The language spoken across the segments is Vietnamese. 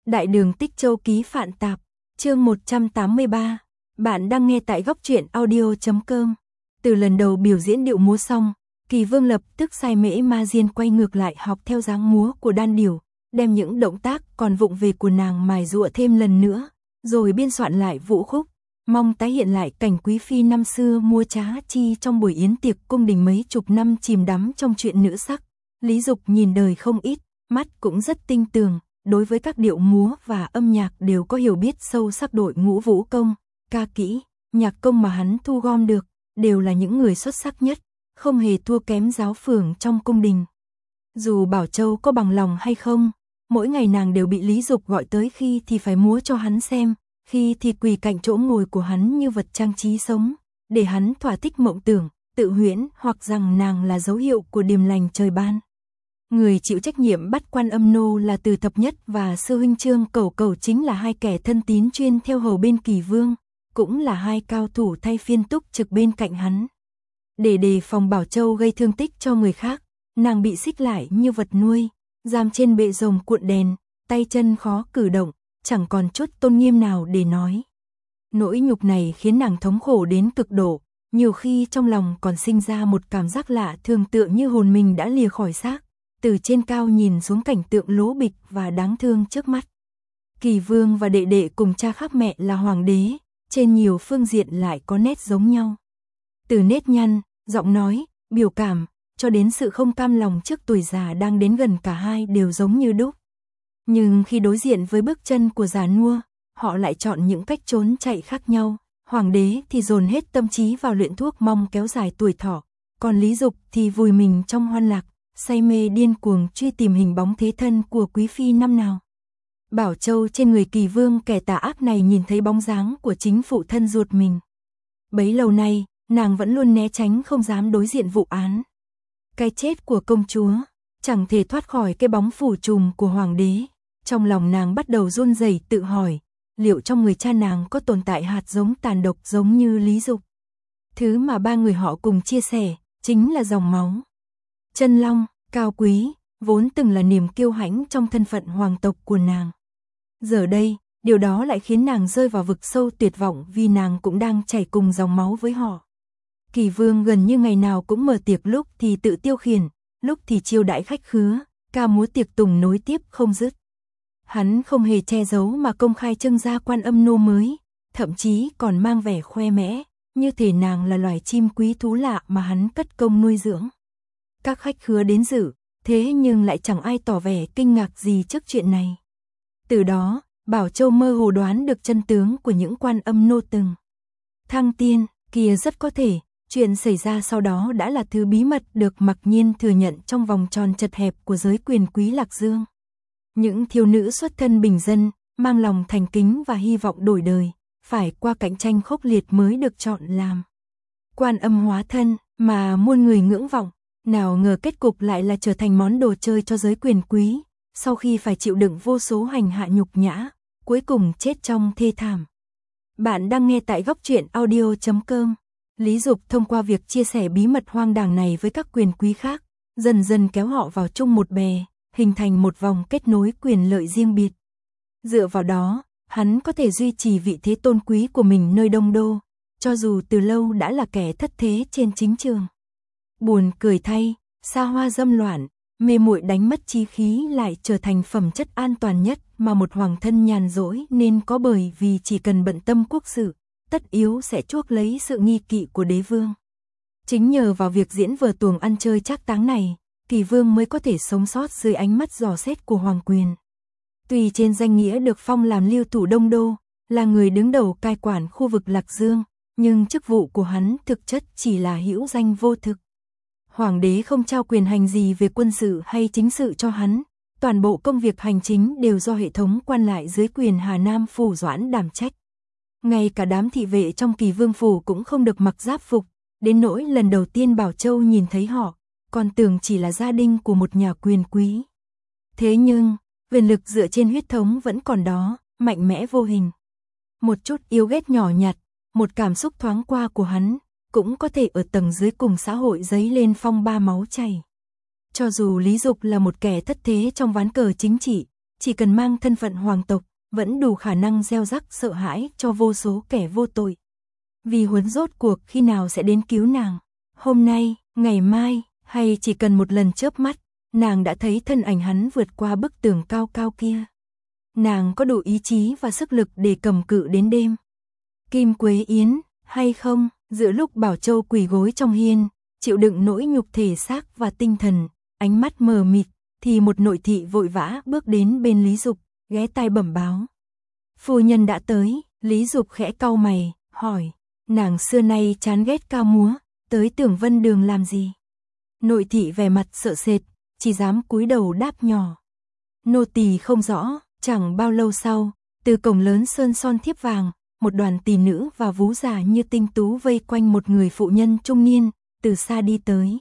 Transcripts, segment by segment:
Đại đường Tích Châu ký Phạn Tạp, chương 183. Bạn đang nghe tại góc truyện audio.com. Từ lần đầu biểu diễn điệu múa xong, Kỳ Vương lập tức sai Mễ Ma Diên quay ngược lại học theo dáng múa của đan điểu, đem những động tác còn vụng về của nàng mài giũa thêm lần nữa, rồi biên soạn lại vũ khúc, mong tái hiện lại cảnh quý phi năm xưa múa trá chi trong buổi yến tiệc cung đình mấy chục năm chìm đắm trong chuyện nữ sắc. Lý Dục nhìn đời không ít, mắt cũng rất tinh tường, đối với các điệu múa và âm nhạc đều có hiểu biết sâu sắc. Đội ngũ vũ công, ca kỹ, nhạc công mà hắn thu gom được, đều là những người xuất sắc nhất, không hề thua kém giáo phường trong cung đình. Dù Bảo Châu có bằng lòng hay không, mỗi ngày nàng đều bị Lý Dục gọi tới, khi thì phải múa cho hắn xem, khi thì quỳ cạnh chỗ ngồi của hắn như vật trang trí sống, để hắn thỏa thích mộng tưởng, tự huyễn hoặc rằng nàng là dấu hiệu của điềm lành trời ban. Người chịu trách nhiệm bắt Quan Âm Nô là Từ Thập Nhất và sư huynh Trương Cẩu Cẩu, chính là hai kẻ thân tín chuyên theo hầu bên Kỳ Vương, cũng là hai cao thủ thay phiên túc trực bên cạnh hắn. Để đề phòng Bảo Châu gây thương tích cho người khác, nàng bị xích lại như vật nuôi, giam trên bệ rồng cuộn đèn, tay chân khó cử động, chẳng còn chút tôn nghiêm nào để nói. Nỗi nhục này khiến nàng thống khổ đến cực độ, nhiều khi trong lòng còn sinh ra một cảm giác lạ thường, tựa như hồn mình đã lìa khỏi xác, từ trên cao nhìn xuống cảnh tượng lố bịch và đáng thương trước mắt. Kỳ Vương và đệ đệ cùng cha khác mẹ là hoàng đế, trên nhiều phương diện lại có nét giống nhau. Từ nét nhăn, giọng nói, biểu cảm, cho đến sự không cam lòng trước tuổi già đang đến gần, cả hai đều giống như đúc. Nhưng khi đối diện với bước chân của già nua, họ lại chọn những cách trốn chạy khác nhau. Hoàng đế thì dồn hết tâm trí vào luyện thuốc mong kéo dài tuổi thọ, còn Lý Dục thì vùi mình trong hoan lạc, say mê điên cuồng truy tìm hình bóng thế thân của quý phi năm nào. Bảo Châu trên người Kỳ Vương kẻ tà ác này nhìn thấy bóng dáng của chính phụ thân ruột mình. Bấy lâu nay, nàng vẫn luôn né tránh, không dám đối diện vụ án. Cái chết của công chúa, chẳng thể thoát khỏi cái bóng phủ trùm của hoàng đế. Trong lòng nàng bắt đầu run rẩy, tự hỏi, liệu trong người cha nàng có tồn tại hạt giống tàn độc giống như Lý Dục? Thứ mà ba người họ cùng chia sẻ, chính là dòng máu Chân Long, cao quý, vốn từng là niềm kiêu hãnh trong thân phận hoàng tộc của nàng. Giờ đây, điều đó lại khiến nàng rơi vào vực sâu tuyệt vọng, vì nàng cũng đang chảy cùng dòng máu với họ. Kỳ Vương gần như ngày nào cũng mở tiệc, lúc thì tự tiêu khiển, lúc thì chiêu đãi khách khứa, ca múa tiệc tùng nối tiếp không dứt. Hắn không hề che giấu mà công khai trưng ra Quan Âm Nô mới, thậm chí còn mang vẻ khoe mẽ, như thể nàng là loài chim quý thú lạ mà hắn cất công nuôi dưỡng. Các khách khứa đến dự, thế nhưng lại chẳng ai tỏ vẻ kinh ngạc gì trước chuyện này. Từ đó, Bảo Châu mơ hồ đoán được chân tướng của những Quan Âm Nô từng thăng tiên, kia rất có thể, chuyện xảy ra sau đó đã là thứ bí mật được mặc nhiên thừa nhận trong vòng tròn chật hẹp của giới quyền quý Lạc Dương. Những thiếu nữ xuất thân bình dân, mang lòng thành kính và hy vọng đổi đời, phải qua cạnh tranh khốc liệt mới được chọn làm Quan Âm hóa thân mà muôn người ngưỡng vọng. Nào ngờ kết cục lại là trở thành món đồ chơi cho giới quyền quý, sau khi phải chịu đựng vô số hành hạ nhục nhã, cuối cùng chết trong thê thảm. Bạn đang nghe tại góc truyện audio.com. Lý Dục thông qua việc chia sẻ bí mật hoang đàng này với các quyền quý khác, dần dần kéo họ vào chung một bè, hình thành một vòng kết nối quyền lợi riêng biệt. Dựa vào đó, hắn có thể duy trì vị thế tôn quý của mình nơi Đông Đô, cho dù từ lâu đã là kẻ thất thế trên chính trường. Buồn cười thay, xa hoa dâm loạn, mê muội đánh mất trí khí lại trở thành phẩm chất an toàn nhất mà một hoàng thân nhàn rỗi nên có, bởi vì chỉ cần bận tâm quốc sự, tất yếu sẽ chuốc lấy sự nghi kỵ của đế vương. Chính nhờ vào việc diễn vở tuồng ăn chơi trác táng này, Kỳ Vương mới có thể sống sót dưới ánh mắt dò xét của hoàng quyền. Tuy trên danh nghĩa được phong làm lưu thủ Đông Đô, là người đứng đầu cai quản khu vực Lạc Dương, nhưng chức vụ của hắn thực chất chỉ là hữu danh vô thực. Hoàng đế không trao quyền hành gì về quân sự hay chính sự cho hắn, toàn bộ công việc hành chính đều do hệ thống quan lại dưới quyền Hà Nam Phủ Doãn đảm trách. Ngay cả đám thị vệ trong Kỳ Vương phủ cũng không được mặc giáp phục, đến nỗi lần đầu tiên Bảo Châu nhìn thấy họ, còn tưởng chỉ là gia đình của một nhà quyền quý. Thế nhưng, quyền lực dựa trên huyết thống vẫn còn đó, mạnh mẽ vô hình. Một chút yêu ghét nhỏ nhặt, một cảm xúc thoáng qua của hắn, cũng có thể ở tầng dưới cùng xã hội dấy lên phong ba máu chảy. Cho dù Lý Dục là một kẻ thất thế trong ván cờ chính trị, chỉ cần mang thân phận hoàng tộc, vẫn đủ khả năng gieo rắc sợ hãi cho vô số kẻ vô tội. Vì Huấn rốt cuộc khi nào sẽ đến cứu nàng? Hôm nay, ngày mai, hay chỉ cần một lần chớp mắt, nàng đã thấy thân ảnh hắn vượt qua bức tường cao cao kia. Nàng có đủ ý chí và sức lực để cầm cự đến đêm. Kim Quế Yến, hay không, giữa lúc Bảo Châu quỳ gối trong hiên, chịu đựng nỗi nhục thể xác và tinh thần, ánh mắt mờ mịt, thì một nội thị vội vã bước đến bên Lý Dục, ghé tai bẩm báo. Phu nhân đã tới. Lý Dục khẽ cau mày, hỏi, nàng xưa nay chán ghét ca múa, tới Tưởng Vân Đường làm gì? Nội thị vẻ mặt sợ sệt, chỉ dám cúi đầu đáp nhỏ. Nô tỳ không rõ. Chẳng bao lâu sau, từ cổng lớn sơn son thiếp vàng, một đoàn tỷ nữ và vú già như tinh tú vây quanh một người phụ nhân trung niên, từ xa đi tới.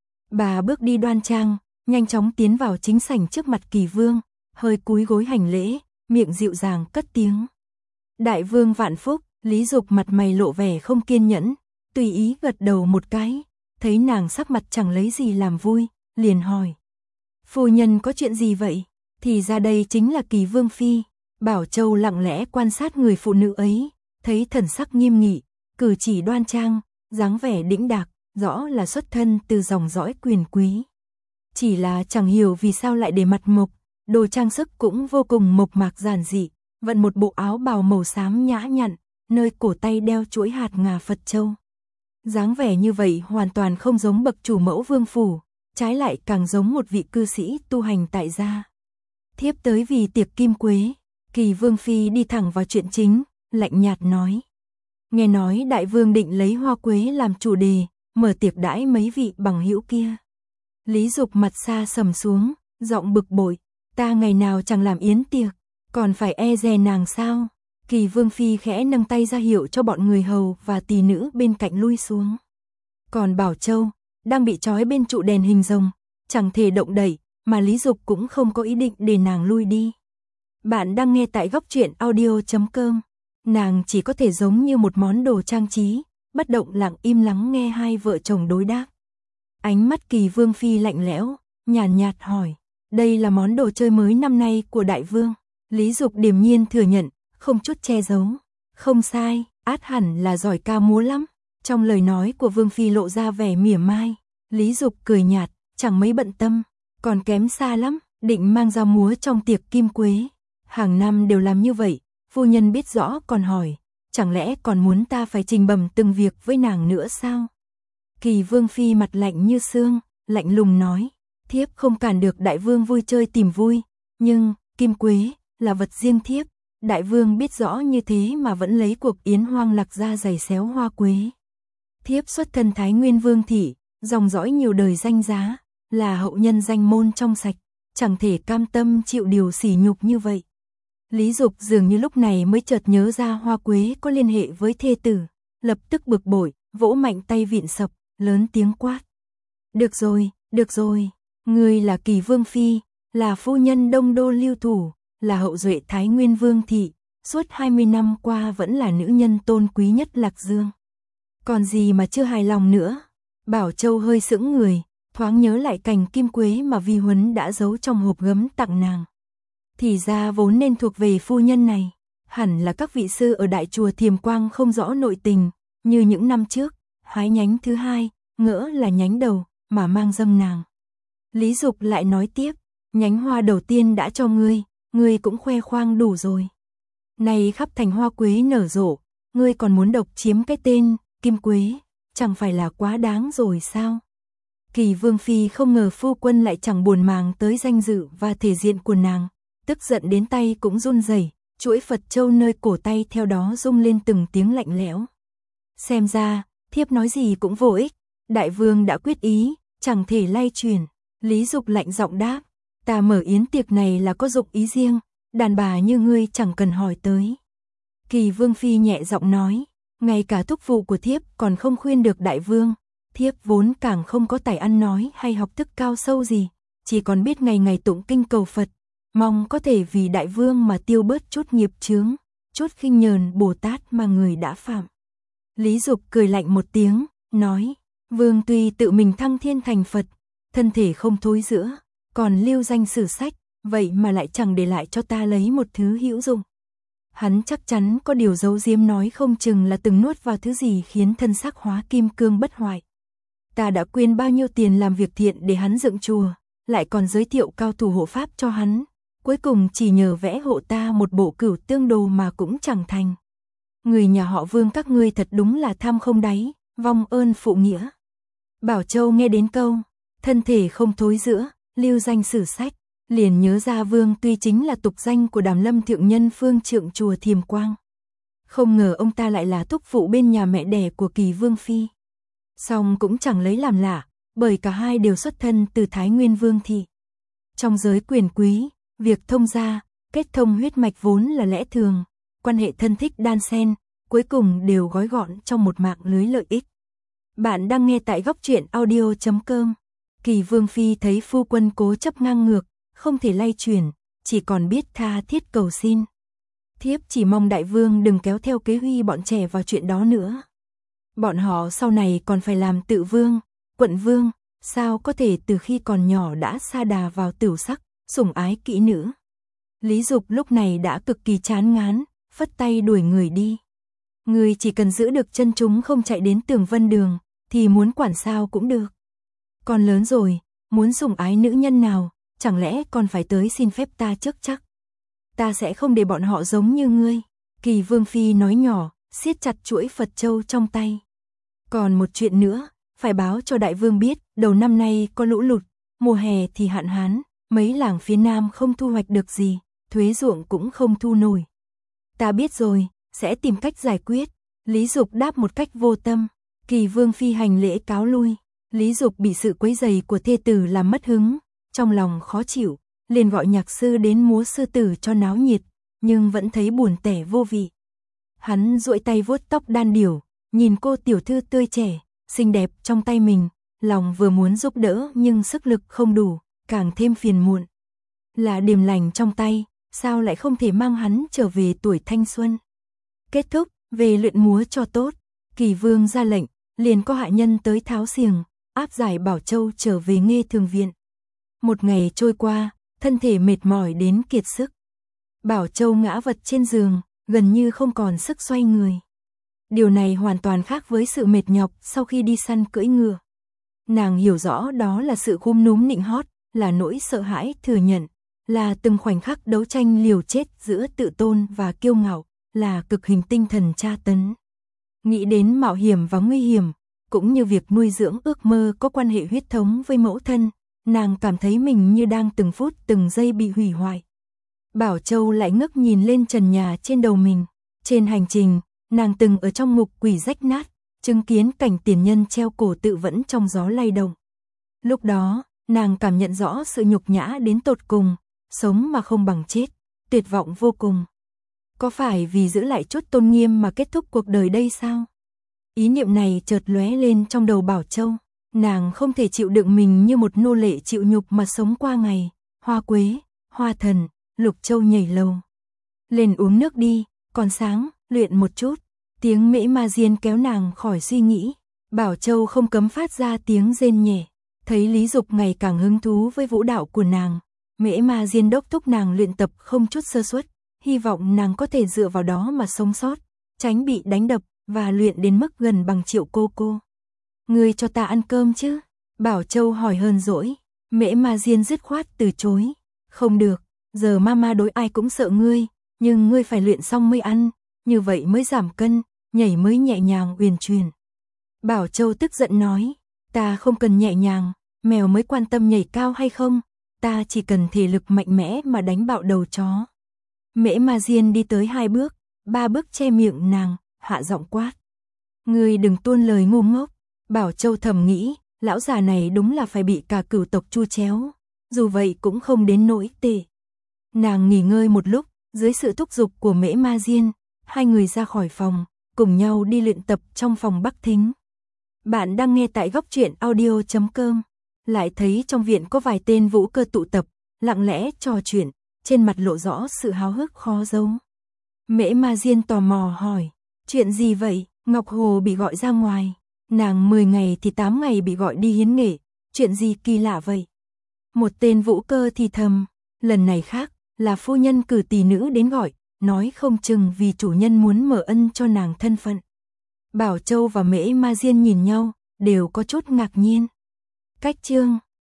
Bà bước đi đoan trang, nhanh chóng tiến vào chính sảnh trước mặt Kỳ Vương, hơi cúi gối hành lễ, miệng dịu dàng cất tiếng. Đại vương vạn phúc. Lý Dục mặt mày lộ vẻ không kiên nhẫn, tùy ý gật đầu một cái, thấy nàng sắc mặt chẳng lấy gì làm vui, liền hỏi. Phu nhân có chuyện gì vậy? Thì ra đây chính là Kỳ Vương phi. Bảo Châu lặng lẽ quan sát người phụ nữ ấy, thấy thần sắc nghiêm nghị, cử chỉ đoan trang, dáng vẻ đĩnh đạc, rõ là xuất thân từ dòng dõi quyền quý. Chỉ là chẳng hiểu vì sao lại để mặt mộc, đồ trang sức cũng vô cùng mộc mạc giản dị, vận một bộ áo bào màu xám nhã nhặn, nơi cổ tay đeo chuỗi hạt ngà Phật châu. Dáng vẻ như vậy hoàn toàn không giống bậc chủ mẫu vương phủ, trái lại càng giống một vị cư sĩ tu hành tại gia. Thiếp tới vì tiệc kim quế. Kỳ Vương phi đi thẳng vào chuyện chính, lạnh nhạt nói. Nghe nói đại vương định lấy hoa quế làm chủ đề, mở tiệc đãi mấy vị bằng hữu kia. Lý Dục mặt xa sầm xuống, giọng bực bội, ta ngày nào chẳng làm yến tiệc, còn phải e dè nàng sao? Kỳ Vương phi khẽ nâng tay ra hiệu cho bọn người hầu và tỳ nữ bên cạnh lui xuống. Còn Bảo Châu đang bị trói bên trụ đèn hình rồng, chẳng thể động đậy, mà Lý Dục cũng không có ý định để nàng lui đi. Bạn đang nghe tại Góc Truyện Audio.com. Nàng chỉ có thể giống như một món đồ trang trí, bất động lặng im lắng nghe hai vợ chồng đối đáp. Ánh mắt Kỳ Vương phi lạnh lẽo, nhàn nhạt hỏi, đây là món đồ chơi mới năm nay của đại vương. Lý Dục điềm nhiên thừa nhận, không chút che giấu. Không sai, át hẳn là giỏi ca múa lắm. Trong lời nói của Vương phi lộ ra vẻ mỉa mai. Lý Dục cười nhạt, chẳng mấy bận tâm, còn kém xa lắm, định mang ra múa trong tiệc kim quế. Hàng năm đều làm như vậy, phu nhân biết rõ còn hỏi, chẳng lẽ còn muốn ta phải trình bẩm từng việc với nàng nữa sao? Kỳ Vương phi mặt lạnh như xương, lạnh lùng nói, thiếp không cản được đại vương vui chơi tìm vui, nhưng kim quế là vật riêng thiếp, đại vương biết rõ như thế mà vẫn lấy cuộc yến hoang lạc ra giày xéo hoa quế. Thiếp xuất thân Thái Nguyên Vương thị, dòng dõi nhiều đời danh giá, là hậu nhân danh môn trong sạch, chẳng thể cam tâm chịu điều sỉ nhục như vậy. Lý Dục dường như lúc này mới chợt nhớ ra hoa quế có liên hệ với thê tử, lập tức bực bội, vỗ mạnh tay vịn sập, lớn tiếng quát. Được rồi, ngươi là Kỳ Vương phi, là phu nhân Đông Đô Lưu Thủ, là hậu duệ Thái Nguyên Vương thị, suốt 20 năm qua vẫn là nữ nhân tôn quý nhất Lạc Dương. Còn gì mà chưa hài lòng nữa? Bảo Châu hơi sững người, thoáng nhớ lại cành kim quế mà Vi Huấn đã giấu trong hộp gấm tặng nàng. Thì ra vốn nên thuộc về phu nhân này, hẳn là các vị sư ở đại chùa Thiềm Quang không rõ nội tình, như những năm trước, hái nhánh thứ hai, ngỡ là nhánh đầu, mà mang dâng nàng. Lý Dục lại nói tiếp, nhánh hoa đầu tiên đã cho ngươi cũng khoe khoang đủ rồi. Này khắp thành hoa quế nở rộ, ngươi còn muốn độc chiếm cái tên kim quế, chẳng phải là quá đáng rồi sao? Kỳ Vương phi không ngờ phu quân lại chẳng buồn màng tới danh dự và thể diện của nàng, tức giận đến tay cũng run rẩy, chuỗi Phật châu nơi cổ tay theo đó rung lên từng tiếng lạnh lẽo. Xem ra, thiếp nói gì cũng vô ích, đại vương đã quyết ý, chẳng thể lay chuyển. Lý Dục lạnh giọng đáp, ta mở yến tiệc này là có dụng ý riêng, đàn bà như ngươi chẳng cần hỏi tới. Kỳ Vương phi nhẹ giọng nói, ngay cả thúc phụ của thiếp còn không khuyên được đại vương, thiếp vốn càng không có tài ăn nói hay học thức cao sâu gì, chỉ còn biết ngày ngày tụng kinh cầu Phật, mong có thể vì đại vương mà tiêu bớt chút nghiệp chướng, chút khinh nhờn Bồ Tát mà người đã phạm. Lý Dục cười lạnh một tiếng, nói, vương tuy tự mình thăng thiên thành Phật, thân thể không thối rữa, còn lưu danh sử sách, vậy mà lại chẳng để lại cho ta lấy một thứ hữu dụng. Hắn chắc chắn có điều giấu giếm, nói không chừng là từng nuốt vào thứ gì khiến thân xác hóa kim cương bất hoại. Ta đã quyên bao nhiêu tiền làm việc thiện để hắn dựng chùa, lại còn giới thiệu cao thủ hộ pháp cho hắn, cuối cùng chỉ nhờ vẽ hộ ta một bộ Cửu Tương Đồ mà cũng chẳng thành. Người nhà họ Vương các ngươi thật đúng là tham không đáy, vong ơn phụ nghĩa. Bảo Châu nghe đến câu thân thể không thối rữa, lưu danh sử sách, liền nhớ ra Vương Tuy chính là tục danh của Đàm Lâm thượng nhân phương trượng chùa Thiềm Quang. Không ngờ ông ta lại là thúc phụ bên nhà mẹ đẻ của Kỳ Vương phi. Song cũng chẳng lấy làm lạ, bởi cả hai đều xuất thân từ Thái Nguyên Vương thị. Trong giới quyền quý, việc thông gia, kết thông huyết mạch vốn là lẽ thường, quan hệ thân thích đan xen, cuối cùng đều gói gọn trong một mạng lưới lợi ích. Bạn đang nghe tại góc truyện audio.com. Kỳ Vương phi thấy phu quân cố chấp ngang ngược, không thể lay chuyển, chỉ còn biết tha thiết cầu xin. Thiếp chỉ mong đại vương đừng kéo theo kế huy bọn trẻ vào chuyện đó nữa. Bọn họ sau này còn phải làm tự vương, quận vương, sao có thể từ khi còn nhỏ đã sa đà vào tửu sắc, sủng ái kỹ nữ. Lý Dục lúc này đã cực kỳ chán ngán, phất tay đuổi người đi. Người chỉ cần giữ được chân chúng không chạy đến Tường Vân Đường, thì muốn quản sao cũng được. Con lớn rồi, muốn sủng ái nữ nhân nào, chẳng lẽ còn phải tới xin phép ta trước chắc. Ta sẽ không để bọn họ giống như ngươi. Kỳ Vương phi nói nhỏ, siết chặt chuỗi Phật châu trong tay. Còn một chuyện nữa, phải báo cho đại vương biết, đầu năm nay có lũ lụt, mùa hè thì hạn hán, mấy làng phía nam không thu hoạch được gì, thuế ruộng cũng không thu nổi. Ta biết rồi, sẽ tìm cách giải quyết. Lý Dục đáp một cách vô tâm. Kỳ Vương phi hành lễ cáo lui. Lý Dục bị sự quấy rầy của thê tử làm mất hứng, trong lòng khó chịu, liền gọi nhạc sư đến múa sư tử cho náo nhiệt, nhưng vẫn thấy buồn tẻ vô vị. Hắn duỗi tay vuốt tóc đan điểu, nhìn cô tiểu thư tươi trẻ, xinh đẹp trong tay mình, lòng vừa muốn giúp đỡ nhưng sức lực không đủ, càng thêm phiền muộn. Là điềm lành trong tay, sao lại không thể mang hắn trở về tuổi thanh xuân. Kết thúc, về luyện múa cho tốt. Kỳ Vương ra lệnh, liền có hạ nhân tới tháo xiềng, áp giải Bảo Châu trở về Nghê Thường viện. Một ngày trôi qua, thân thể mệt mỏi đến kiệt sức. Bảo Châu ngã vật trên giường, gần như không còn sức xoay người. Điều này hoàn toàn khác với sự mệt nhọc sau khi đi săn cưỡi ngựa. Nàng hiểu rõ đó là sự khúm núm nịnh hót, là nỗi sợ hãi thừa nhận, là từng khoảnh khắc đấu tranh liều chết giữa tự tôn và kiêu ngạo, là cực hình tinh thần tra tấn. Nghĩ đến mạo hiểm và nguy hiểm, cũng như việc nuôi dưỡng ước mơ có quan hệ huyết thống với mẫu thân, nàng cảm thấy mình như đang từng phút từng giây bị hủy hoại. Bảo Châu lại ngước nhìn lên trần nhà trên đầu mình. Trên hành trình, nàng từng ở trong ngục quỷ rách nát, chứng kiến cảnh tiền nhân treo cổ tự vẫn trong gió lay động. Lúc đó, nàng cảm nhận rõ sự nhục nhã đến tột cùng, sống mà không bằng chết, tuyệt vọng vô cùng. Có phải vì giữ lại chút tôn nghiêm mà kết thúc cuộc đời đây sao? Ý niệm này chợt lóe lên trong đầu Bảo Châu. Nàng không thể chịu đựng mình như một nô lệ chịu nhục mà sống qua ngày. Hoa Quế, Hoa Thần, Lục Châu nhảy lầu. Lên uống nước đi, còn sáng, luyện một chút. Tiếng Mễ Ma Diên kéo nàng khỏi suy nghĩ. Bảo Châu không cấm phát ra tiếng rên nhẹ. Thấy Lý Dục ngày càng hứng thú với vũ đạo của nàng, Mễ Ma Diên đốc thúc nàng luyện tập không chút sơ suất, hy vọng nàng có thể dựa vào đó mà sống sót, tránh bị đánh đập và luyện đến mức gần bằng Triệu cô. Ngươi cho ta ăn cơm chứ? Bảo Châu hỏi hờn dỗi. Mễ Ma Diên dứt khoát từ chối. Không được, giờ mama đối ai cũng sợ ngươi, nhưng ngươi phải luyện xong mới ăn, như vậy mới giảm cân, nhảy mới nhẹ nhàng uyển chuyển. Bảo Châu tức giận nói, ta không cần nhẹ nhàng, mèo mới quan tâm nhảy cao hay không, ta chỉ cần thể lực mạnh mẽ mà đánh bạo đầu chó. Mễ Ma Diên đi tới 2 bước, 3 bước che miệng nàng, hạ giọng quát. Ngươi đừng tuôn lời ngu ngốc. Bảo Châu thầm nghĩ, lão già này đúng là phải bị cả cửu tộc chu chéo, dù vậy cũng không đến nỗi tệ. Nàng nghỉ ngơi một lúc, dưới sự thúc giục của Mễ Ma Diên, hai người ra khỏi phòng, cùng nhau đi luyện tập trong phòng Bắc Thính. Bạn đang nghe tại góc truyện audio.com. Lại thấy trong viện có vài tên vũ cơ tụ tập, lặng lẽ trò chuyện, trên mặt lộ rõ sự háo hức khó giấu. Mễ Ma Diên tò mò hỏi, chuyện gì vậy? Ngọc Hồ bị gọi ra ngoài. Nàng 10 ngày thì 8 ngày bị gọi đi hiến nghệ, chuyện gì kỳ lạ vậy? Một tên vũ cơ thì thầm, Lần này khác, là phu nhân cử tỷ nữ đến gọi, nói không chừng vì chủ nhân muốn mở ân cho nàng thân phận. Bảo Châu và Mễ Ma Diên nhìn nhau, đều có chút ngạc nhiên. Cách chương